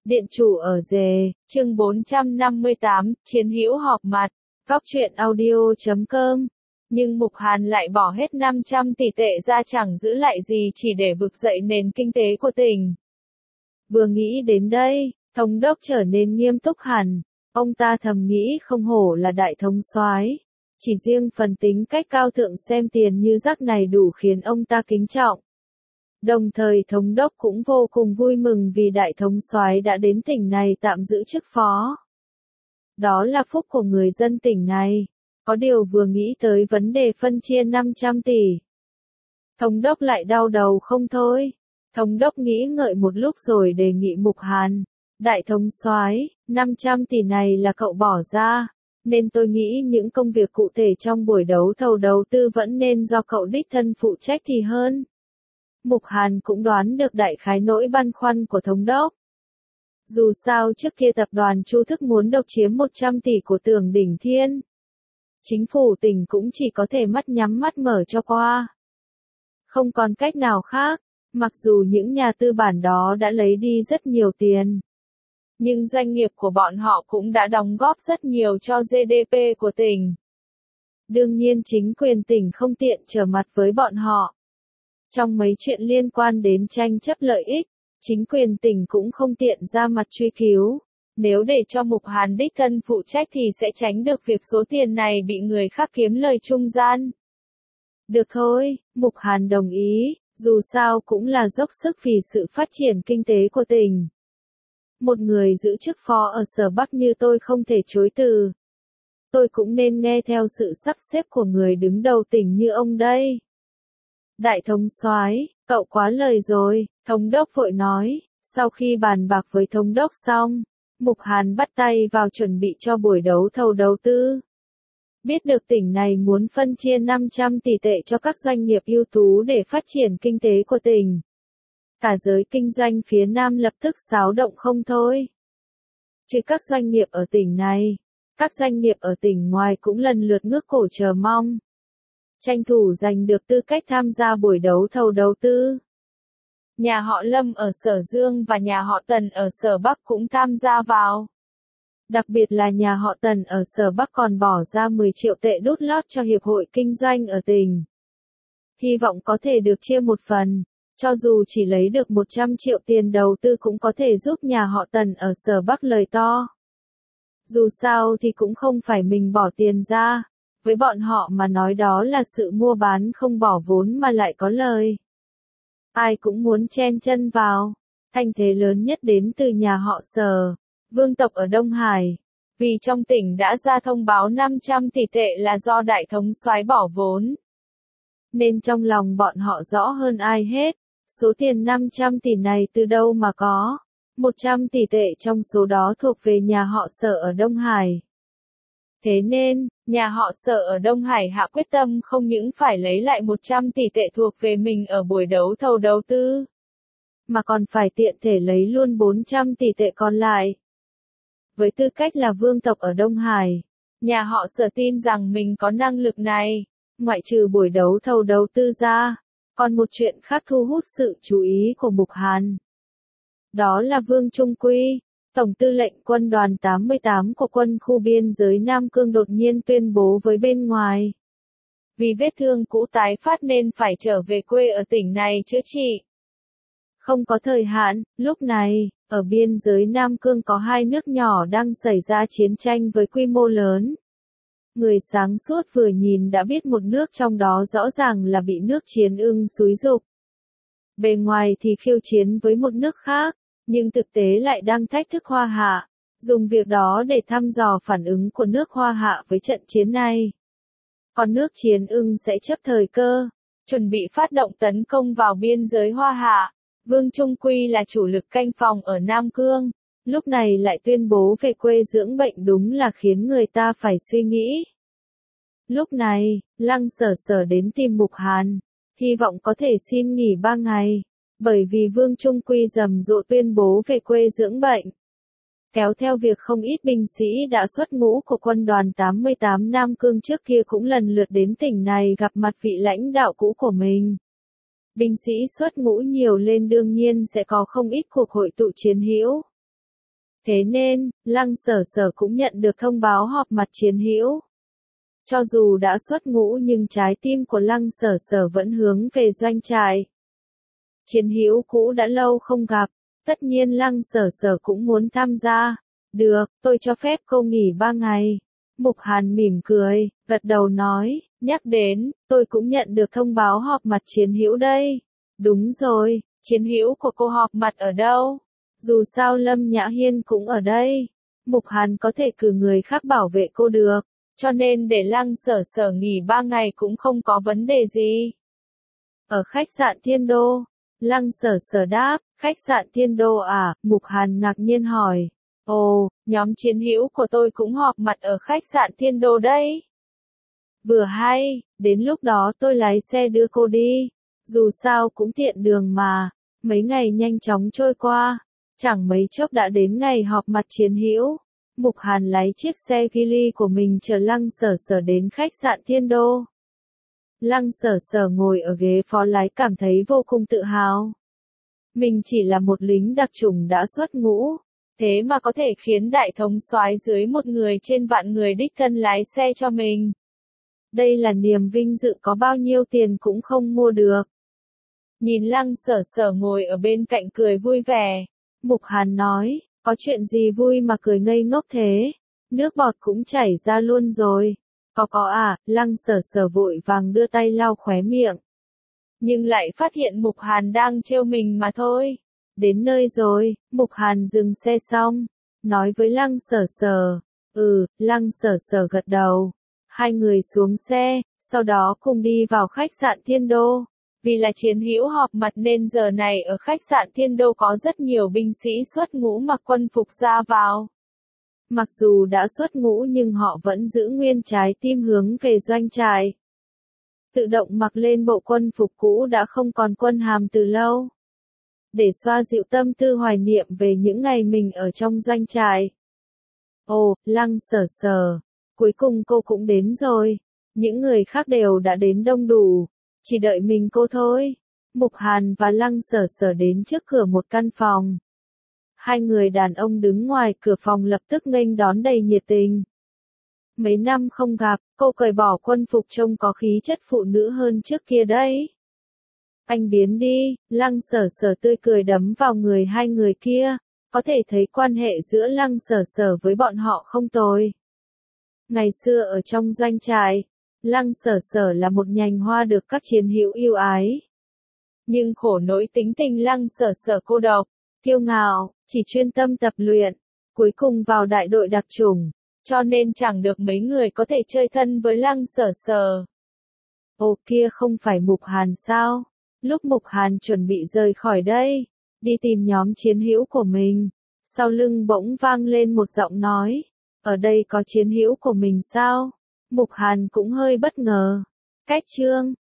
Điện chủ ở Dề, chương 458, chiến hữu họp mặt, góc truyện audio.com. Nhưng Mục Hàn lại bỏ hết 500 tỷ tệ ra chẳng giữ lại gì chỉ để vực dậy nền kinh tế của tỉnh. Vừa nghĩ đến đây, thống đốc trở nên nghiêm túc hẳn. Ông ta thầm nghĩ không hổ là đại thống soái, chỉ riêng phần tính cách cao thượng xem tiền như rác này đủ khiến ông ta kính trọng. Đồng thời thống đốc cũng vô cùng vui mừng vì đại thống soái đã đến tỉnh này tạm giữ chức phó. Đó là phúc của người dân tỉnh này. Có điều vừa nghĩ tới vấn đề phân chia 500 tỷ. Thống đốc lại đau đầu không thôi. Thống đốc nghĩ ngợi một lúc rồi đề nghị Mục Hàn. Đại thống soái, 500 tỷ này là cậu bỏ ra. Nên tôi nghĩ những công việc cụ thể trong buổi đấu thầu đầu tư vẫn nên do cậu đích thân phụ trách thì hơn. Mục Hàn cũng đoán được đại khái nỗi băn khoăn của thống đốc. Dù sao trước kia tập đoàn Chu Thức muốn độc chiếm 100 tỷ của Tưởng Đỉnh Thiên. Chính phủ tỉnh cũng chỉ có thể mắt nhắm mắt mở cho qua. Không còn cách nào khác, mặc dù những nhà tư bản đó đã lấy đi rất nhiều tiền. Nhưng doanh nghiệp của bọn họ cũng đã đóng góp rất nhiều cho GDP của tỉnh. Đương nhiên chính quyền tỉnh không tiện trở mặt với bọn họ. Trong mấy chuyện liên quan đến tranh chấp lợi ích, chính quyền tỉnh cũng không tiện ra mặt truy cứu. Nếu để cho Mục Hàn đích thân phụ trách thì sẽ tránh được việc số tiền này bị người khác kiếm lời trung gian. Được thôi, Mục Hàn đồng ý, dù sao cũng là dốc sức vì sự phát triển kinh tế của tỉnh. Một người giữ chức phó ở Sở Bắc như tôi không thể chối từ. Tôi cũng nên nghe theo sự sắp xếp của người đứng đầu tỉnh như ông đây. Đại thống soái, cậu quá lời rồi, thống đốc vội nói. Sau khi bàn bạc với thống đốc xong, Mục Hàn bắt tay vào chuẩn bị cho buổi đấu thầu đầu tư. Biết được tỉnh này muốn phân chia 500 tỷ tệ cho các doanh nghiệp ưu tú để phát triển kinh tế của tỉnh. Cả giới kinh doanh phía Nam lập tức xáo động không thôi. Chứ các doanh nghiệp ở tỉnh này, các doanh nghiệp ở tỉnh ngoài cũng lần lượt ngước cổ chờ mong. Tranh thủ giành được tư cách tham gia buổi đấu thầu đầu tư. Nhà họ Lâm ở Sở Dương và nhà họ Tần ở Sở Bắc cũng tham gia vào. Đặc biệt là nhà họ Tần ở Sở Bắc còn bỏ ra 10 triệu tệ đút lót cho Hiệp hội Kinh doanh ở tỉnh. Hy vọng có thể được chia một phần, cho dù chỉ lấy được 100 triệu tiền đầu tư cũng có thể giúp nhà họ Tần ở Sở Bắc lời to. Dù sao thì cũng không phải mình bỏ tiền ra, với bọn họ mà nói đó là sự mua bán không bỏ vốn mà lại có lời. Ai cũng muốn chen chân vào. Thanh thế lớn nhất đến từ nhà họ Sở, vương tộc ở Đông Hải. Vì trong tỉnh đã ra thông báo 500 tỷ tệ là do đại thống soái bỏ vốn. Nên trong lòng bọn họ rõ hơn ai hết, số tiền 500 tỷ này từ đâu mà có. 100 tỷ tệ trong số đó thuộc về nhà họ Sở ở Đông Hải. Thế nên, nhà họ Sở ở Đông Hải hạ quyết tâm không những phải lấy lại 100 tỷ tệ thuộc về mình ở buổi đấu thầu đầu tư, mà còn phải tiện thể lấy luôn 400 tỷ tệ còn lại. Với tư cách là vương tộc ở Đông Hải, nhà họ Sở tin rằng mình có năng lực này, ngoại trừ buổi đấu thầu đầu tư ra, còn một chuyện khác thu hút sự chú ý của Mục Hàn. Đó là Vương Trung Quy. Tổng tư lệnh quân đoàn 88 của quân khu biên giới Nam Cương đột nhiên tuyên bố với bên ngoài. Vì vết thương cũ tái phát nên phải trở về quê ở tỉnh này chữa trị. Không có thời hạn, lúc này, ở biên giới Nam Cương có hai nước nhỏ đang xảy ra chiến tranh với quy mô lớn. Người sáng suốt vừa nhìn đã biết một nước trong đó rõ ràng là bị nước Chiến Ưng xúi giục. Bề ngoài thì khiêu chiến với một nước khác. Nhưng thực tế lại đang thách thức Hoa Hạ, dùng việc đó để thăm dò phản ứng của nước Hoa Hạ với trận chiến này. Còn nước Chiến Ưng sẽ chấp thời cơ, chuẩn bị phát động tấn công vào biên giới Hoa Hạ. Vương Trung Quy là chủ lực canh phòng ở Nam Cương, lúc này lại tuyên bố về quê dưỡng bệnh đúng là khiến người ta phải suy nghĩ. Lúc này, Lăng Sở Sở đến tìm Mục Hàn, hy vọng có thể xin nghỉ 3 ngày. Bởi vì Vương Trung Quy rầm rộ tuyên bố về quê dưỡng bệnh. Kéo theo việc không ít binh sĩ đã xuất ngũ của quân đoàn 88 Nam Cương trước kia cũng lần lượt đến tỉnh này gặp mặt vị lãnh đạo cũ của mình. Binh sĩ xuất ngũ nhiều lên đương nhiên sẽ có không ít cuộc hội tụ chiến hữu. Thế nên, Lăng Sở Sở cũng nhận được thông báo họp mặt chiến hữu. Cho dù đã xuất ngũ nhưng trái tim của Lăng Sở Sở vẫn hướng về doanh trại. Chiến hữu cũ đã lâu không gặp, tất nhiên Lăng Sở Sở cũng muốn tham gia. Được, tôi cho phép cô nghỉ 3 ngày. Mục Hàn mỉm cười, gật đầu nói, nhắc đến, tôi cũng nhận được thông báo họp mặt chiến hữu đây. Đúng rồi, chiến hữu của cô họp mặt ở đâu? Dù sao Lâm Nhã Hiên cũng ở đây. Mục Hàn có thể cử người khác bảo vệ cô được, cho nên để Lăng Sở Sở nghỉ 3 ngày cũng không có vấn đề gì. Ở khách sạn Thiên Đô, Lăng Sở Sở đáp, khách sạn Thiên Đô à? Mục Hàn ngạc nhiên hỏi. Ồ, nhóm chiến hữu của tôi cũng họp mặt ở khách sạn Thiên Đô đấy. Vừa hay, đến lúc đó tôi lái xe đưa cô đi. Dù sao cũng tiện đường mà. Mấy ngày nhanh chóng trôi qua, chẳng mấy chốc đã đến ngày họp mặt chiến hữu. Mục Hàn lái chiếc xe Geely của mình chở Lăng Sở Sở đến khách sạn Thiên Đô. Lăng Sở Sở ngồi ở ghế phó lái cảm thấy vô cùng tự hào. Mình chỉ là một lính đặc chủng đã xuất ngũ, thế mà có thể khiến đại thống soái dưới một người trên vạn người đích thân lái xe cho mình. Đây là niềm vinh dự có bao nhiêu tiền cũng không mua được. Nhìn Lăng Sở Sở ngồi ở bên cạnh cười vui vẻ, Mục Hàn nói, có chuyện gì vui mà cười ngây ngốc thế? Nước bọt cũng chảy ra luôn rồi. Có à? Lăng Sở Sở vội vàng đưa tay lau khóe miệng. Nhưng lại phát hiện Mục Hàn đang trêu mình mà thôi. Đến nơi rồi, Mục Hàn dừng xe xong, nói với Lăng Sở Sở. Lăng Sở Sở gật đầu. Hai người xuống xe, sau đó cùng đi vào khách sạn Thiên Đô. Vì là chiến hữu họp mặt nên giờ này ở khách sạn Thiên Đô có rất nhiều binh sĩ xuất ngũ mặc quân phục ra vào. Mặc dù đã xuất ngũ nhưng họ vẫn giữ nguyên trái tim hướng về doanh trại. Tự động mặc lên bộ quân phục cũ đã không còn quân hàm từ lâu. Để xoa dịu tâm tư hoài niệm về những ngày mình ở trong doanh trại. Ồ, Lăng Sở Sở, cuối cùng cô cũng đến rồi. Những người khác đều đã đến đông đủ. Chỉ đợi mình cô thôi. Mục Hàn và Lăng Sở Sở đến trước cửa một căn phòng. Hai người đàn ông đứng ngoài cửa phòng lập tức nghênh đón đầy nhiệt tình. Mấy năm không gặp, cô cởi bỏ quân phục trông có khí chất phụ nữ hơn trước kia đấy. Anh biến đi, Lăng Sở Sở tươi cười đấm vào người hai người kia. Có thể thấy quan hệ giữa Lăng Sở Sở với bọn họ không tồi. Ngày xưa ở trong doanh trại, Lăng Sở Sở là một nhành hoa được các chiến hữu yêu ái. Nhưng khổ nỗi tính tình Lăng Sở Sở cô độc, kiêu ngạo, chỉ chuyên tâm tập luyện, cuối cùng vào đại đội đặc chủng, cho nên chẳng được mấy người có thể chơi thân với Lăng Sở Sở. Ồ kia không phải Mục Hàn sao? Lúc Mục Hàn chuẩn bị rời khỏi đây, đi tìm nhóm chiến hữu của mình, sau lưng bỗng vang lên một giọng nói, ở đây có chiến hữu của mình sao? Mục Hàn cũng hơi bất ngờ. Cách chương